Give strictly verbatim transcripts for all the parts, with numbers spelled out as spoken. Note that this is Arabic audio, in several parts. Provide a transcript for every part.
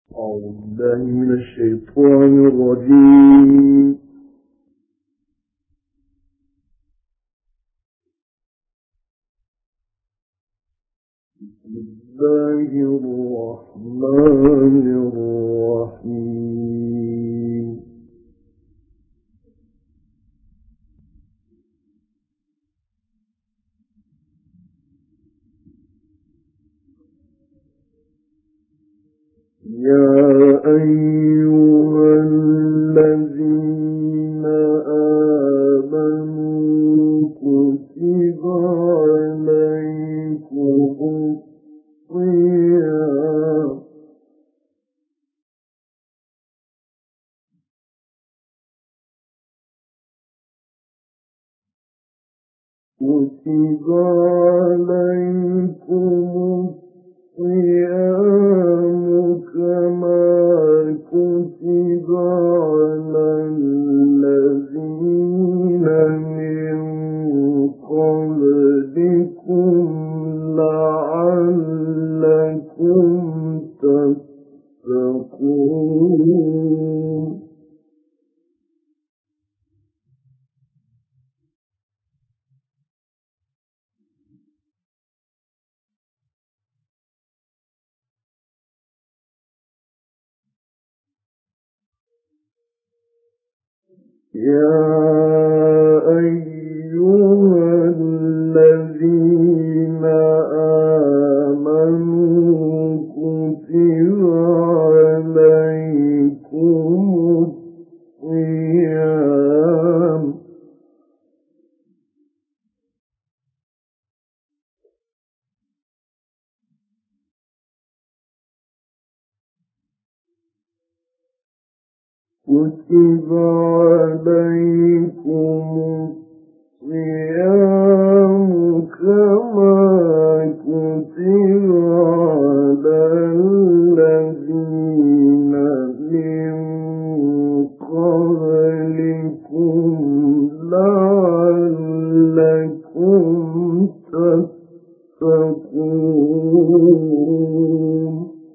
أعوذ بالله من الشيطان الرجيم. بسم الله الرحمن الرحيم. يا أيها الذين آمنوا كتب عليكم الصيام كتب عليكم الصيام كما كتب على الذين من قبلكم لعلكم تتقون. يا أيها الذين آمنوا كتب عليكم الصيام كتب عليكم الصيام كما كتب على الذين من قبلكم لعلكم تتقون.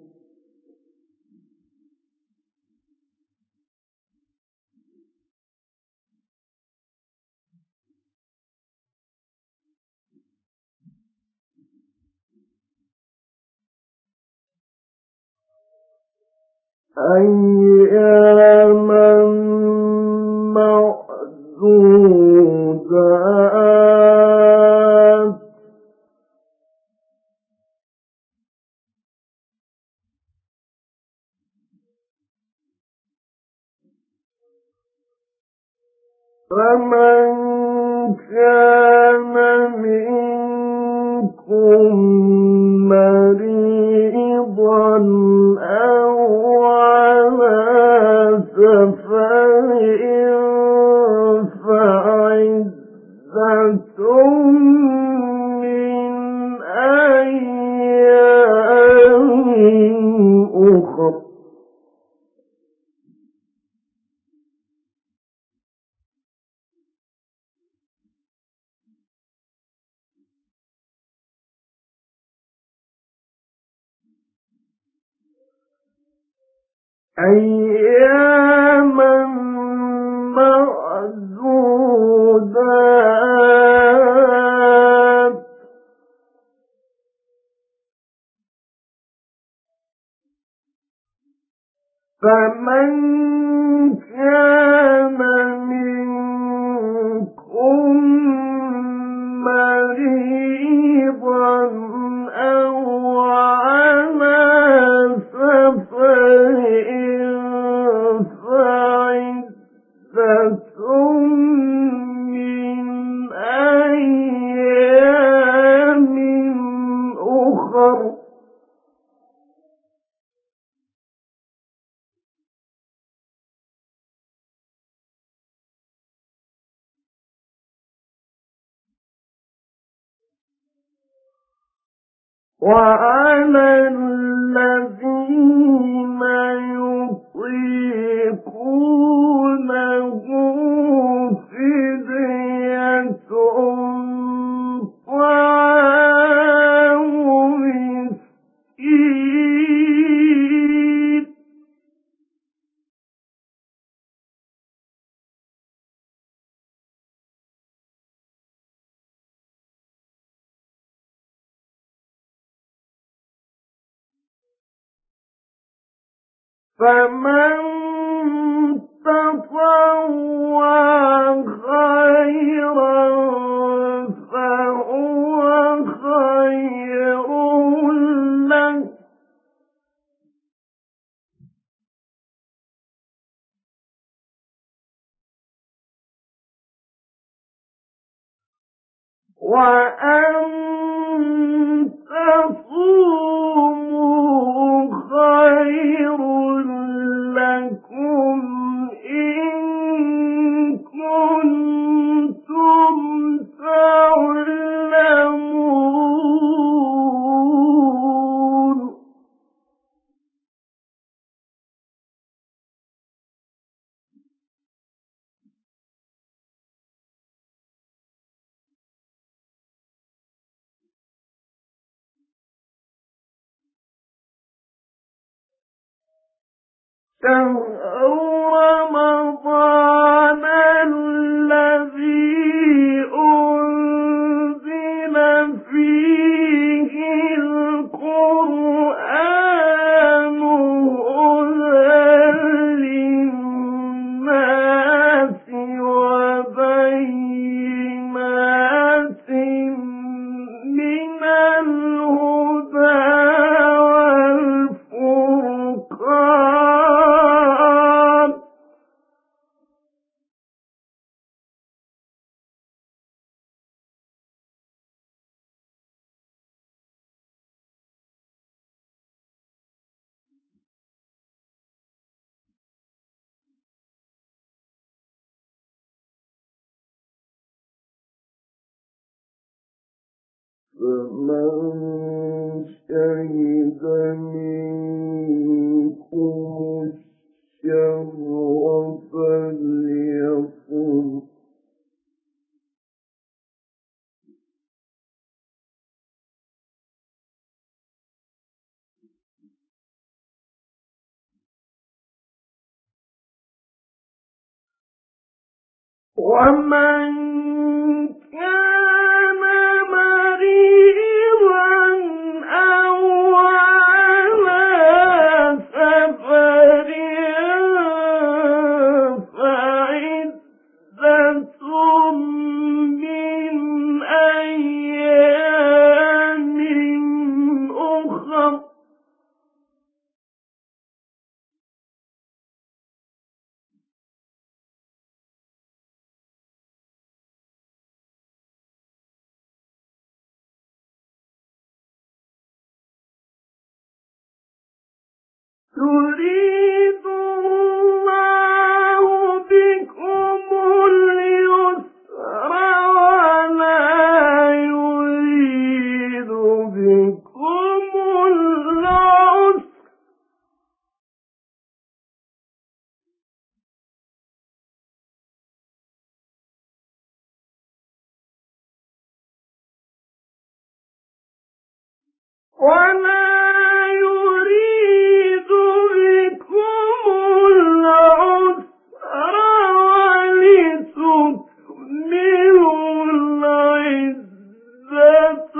أياما معدودات فمن كان منكم مريضا أو على سفر فعدة من أيام أخر. أياما معدودات فمن كان منكم مريضا أو على سفر فعدة من أيام أخر. وعلى الذين يطيقونه فدية طعام مسكين فمن تطوع خيرا فهو خير له وأن تصوموا خير لكم إن كنتم تعلمون شهر رمضان الذي أنزل فيه القرآن هدى للناس وبينات من الهدى والفرقان فمن شهد منكم الشهر فليصم ومن كان مريضا أو على سفر فعدة من أيام أخر يريد الله بكم اليسر ولا يريد بكم العسر ولا يريد بكم العسر ولتكملوا العدة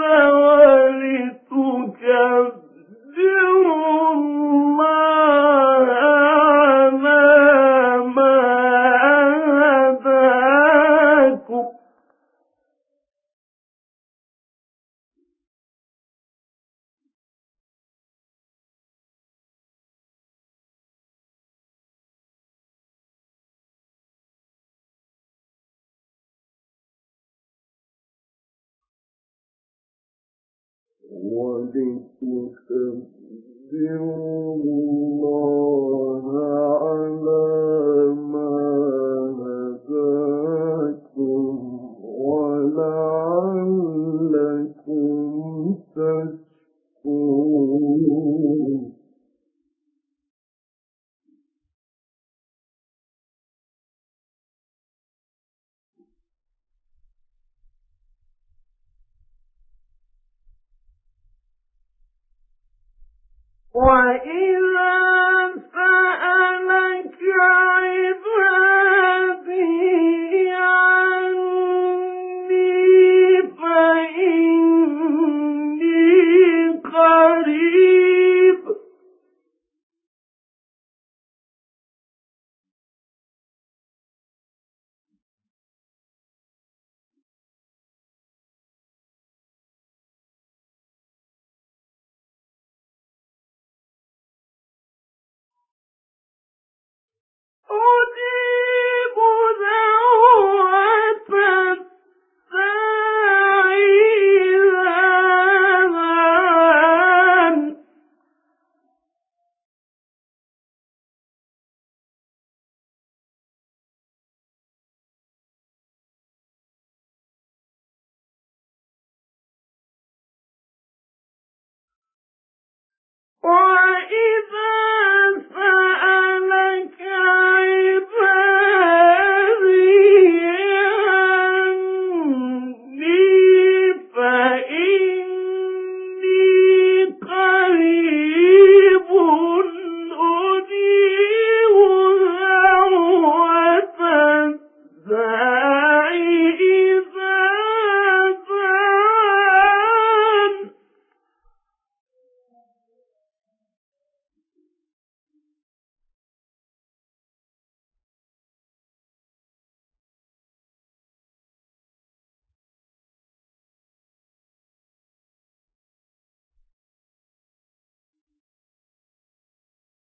ولتكبروا الله على ما هداكم ولتكبروا الله على ما هداكم ولعلكم تشكرون وإذا سألك عبادي عني فإني قريب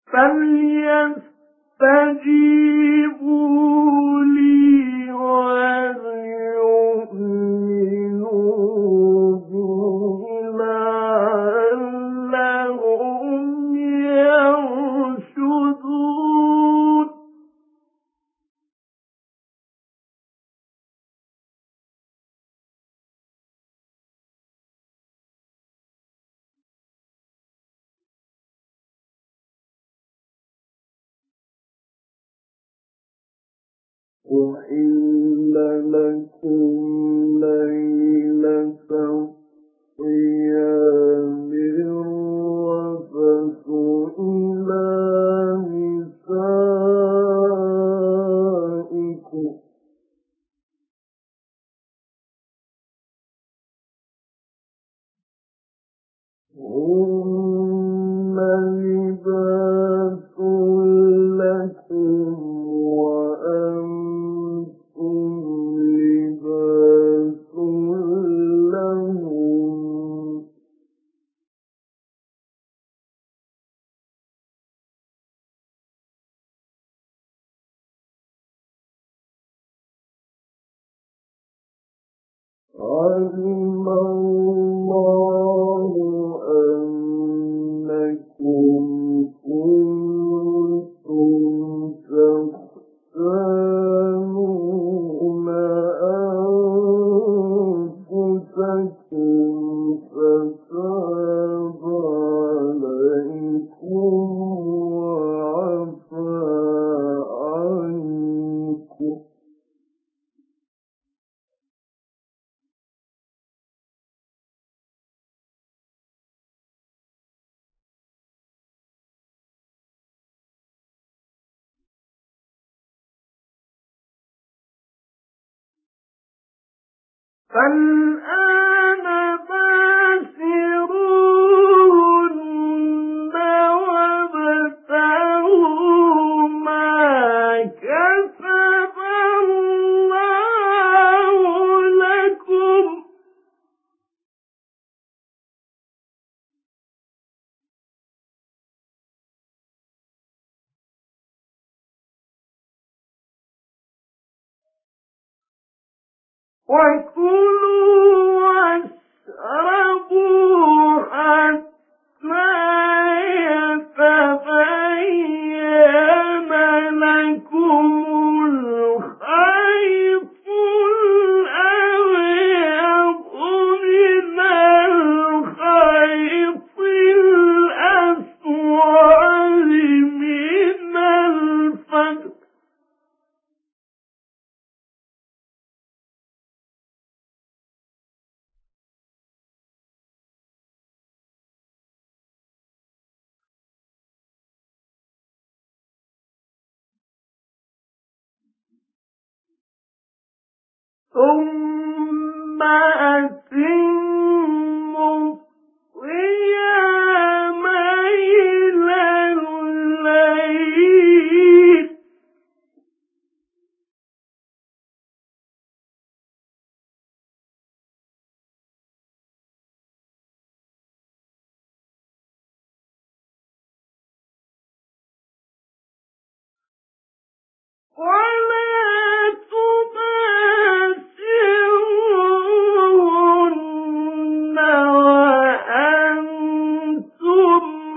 فليستجيبوا لي وليؤمنوا بي لعلهم يرشدون أحل لكم ليلة الصيام الرفث إلى نسائكم هن لباس لكم وأنتم لباس لهم علم الله أنكم كنتم تختانون أنفسكم فتاب عليكم وعفى عنكم فالآن باشروهن وابتغوا ما كتب الله لكم وكلوا واشربوا حتى يتبين لكم الخيط الأبيض من الخيط الأسود من الفجر ثم أتموا الصيام إلى الليل ولا تباشرون وأنتم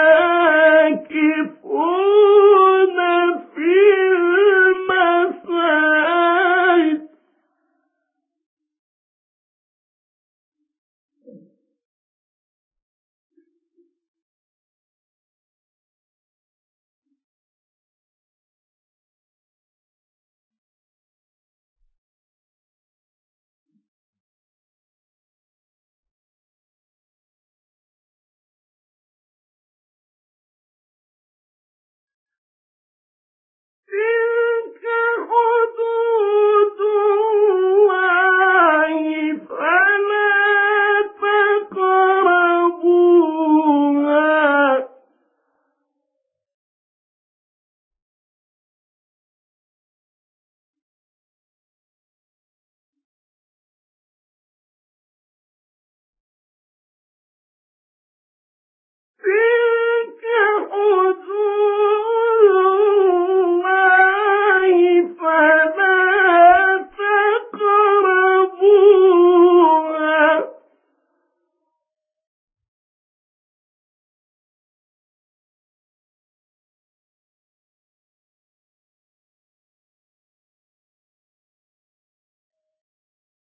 عاكفون في المساجد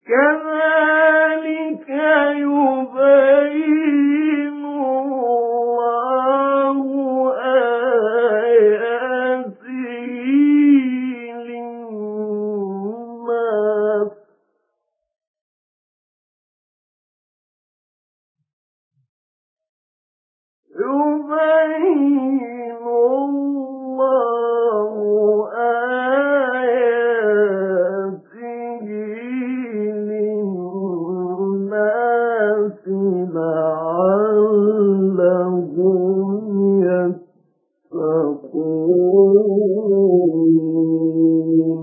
كذلك يبين الله آياته للناس يبين الله آياته للناس لعلهم يتقون.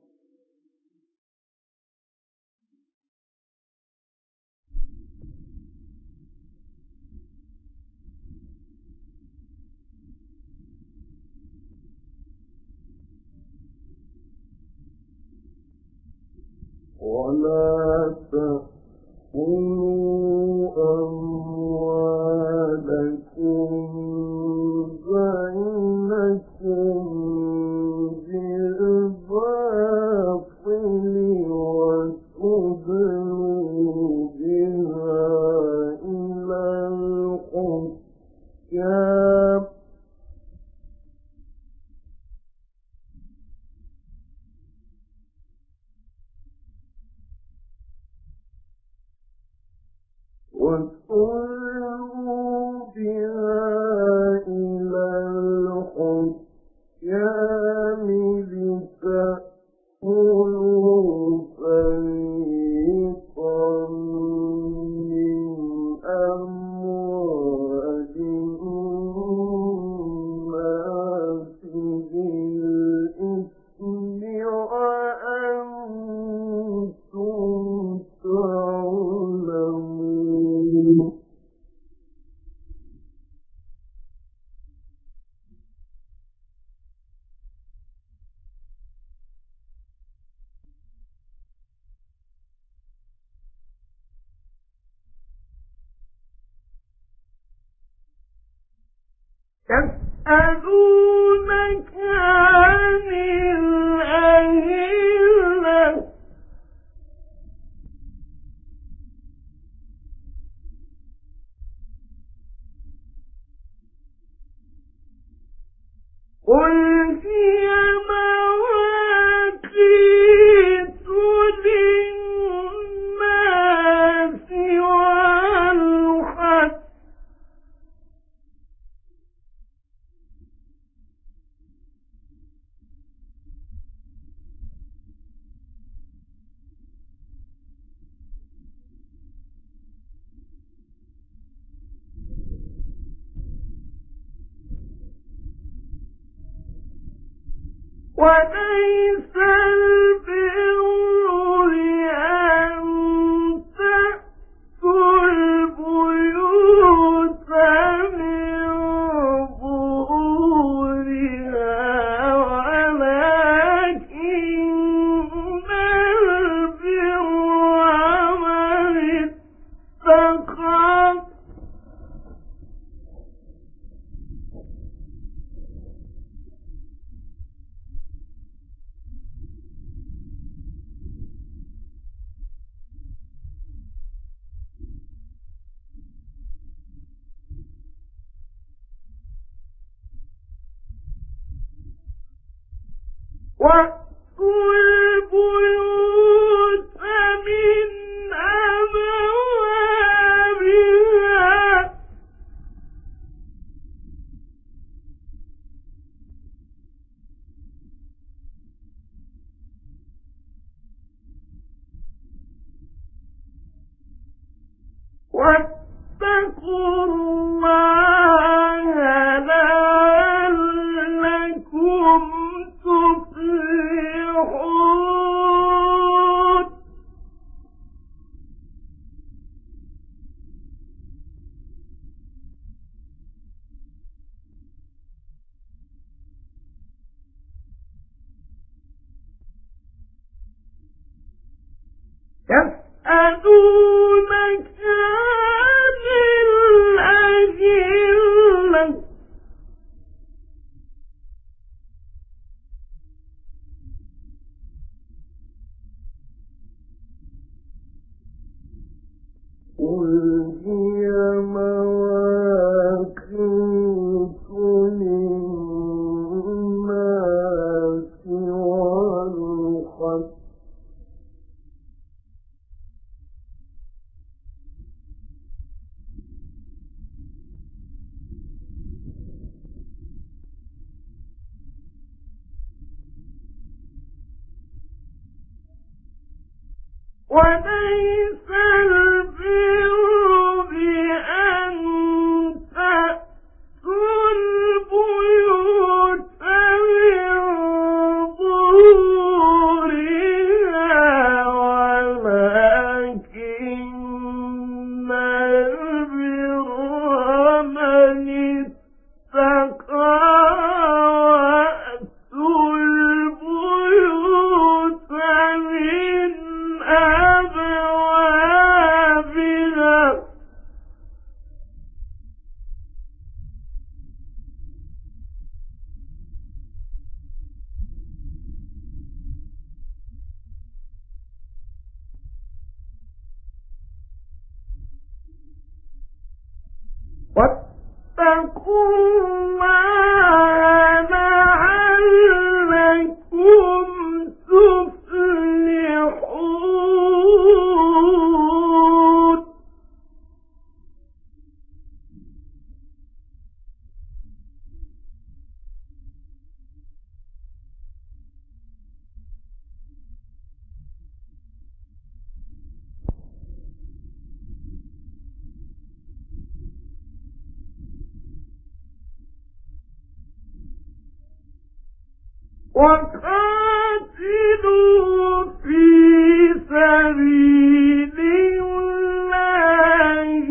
ولا تأكلوا أموالكم بينكم بالباطل وتدلوا بها إلى الحكام وَتُلْقُوا بِهَا إِلَى الْحُكَّامِ لِتَأْكُلُوا فَرِيقًا مِّنْ أَمْوَالِ النَّاسِ بِالْإِثْمِ وَأَنتُمْ تعلمون. يسألونك عن الأهلة قل هي مواقيت للناس والحج وليس البر أن تأتوا البيوت من ظهورها ولكن البر من اتقى وَأْتُوا الْبُيُوتَ مِنْ أَبْوَابِهَا وَاتَّقُوا اللَّهَ لَعَلَّكُمْ تُفْلِحُونَ. يسألونك عن الأهلة وليس البر بأن تأتوا البيوت من ظهورها ولكن البر من اتقى وأتوا البيوت من أبوابها واتقوا الله لعلكم تفلحون. وقاتلوا في سبيل الله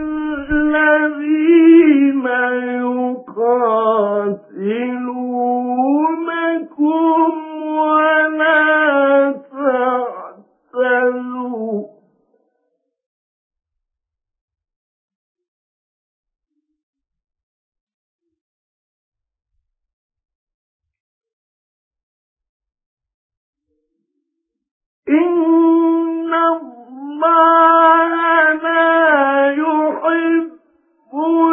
الذين يقاتلونكم ولا تعتدوا إن الله لا يحب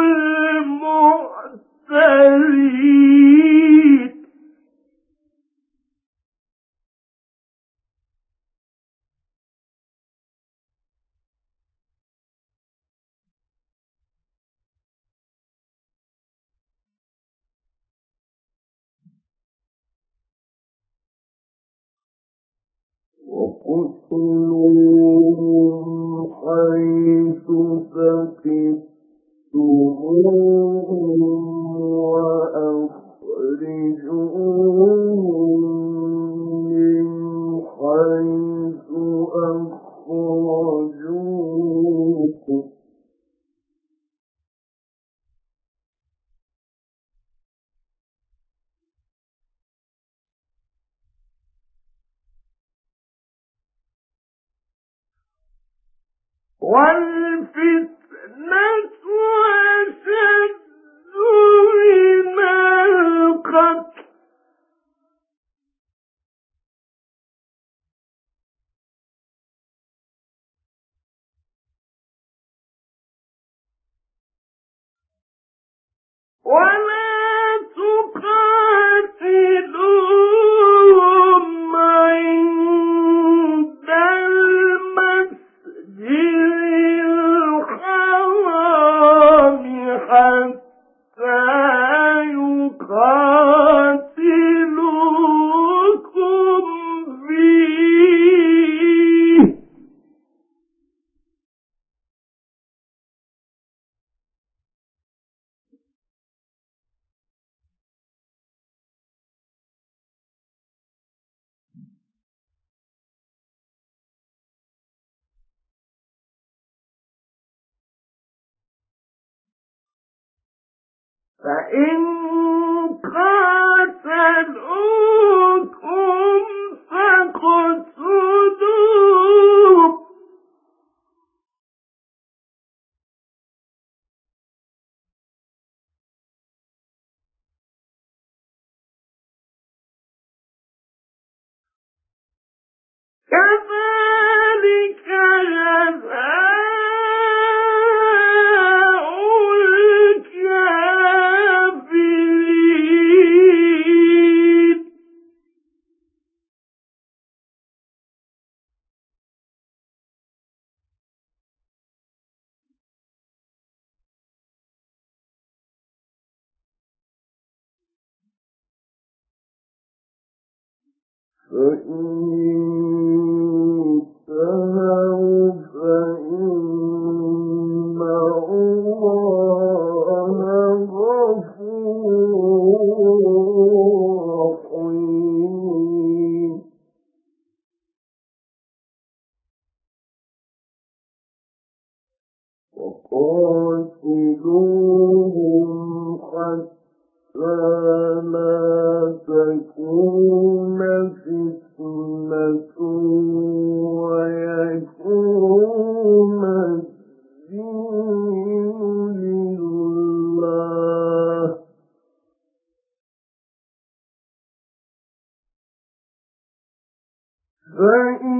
المعتدين. وقتلوهم حيث ثقفتموهم وأخرجوهم من حيث أخرجوكم والفتنة أشد من القتل ولا تقاتلوهم عند المسجد الحرام حتى يقاتلوكم فيه فإن قاتلوكم فاقتلوهم كذلك جزاء الكافرين. فإن تكون فتنة ويكون الدين لله فإن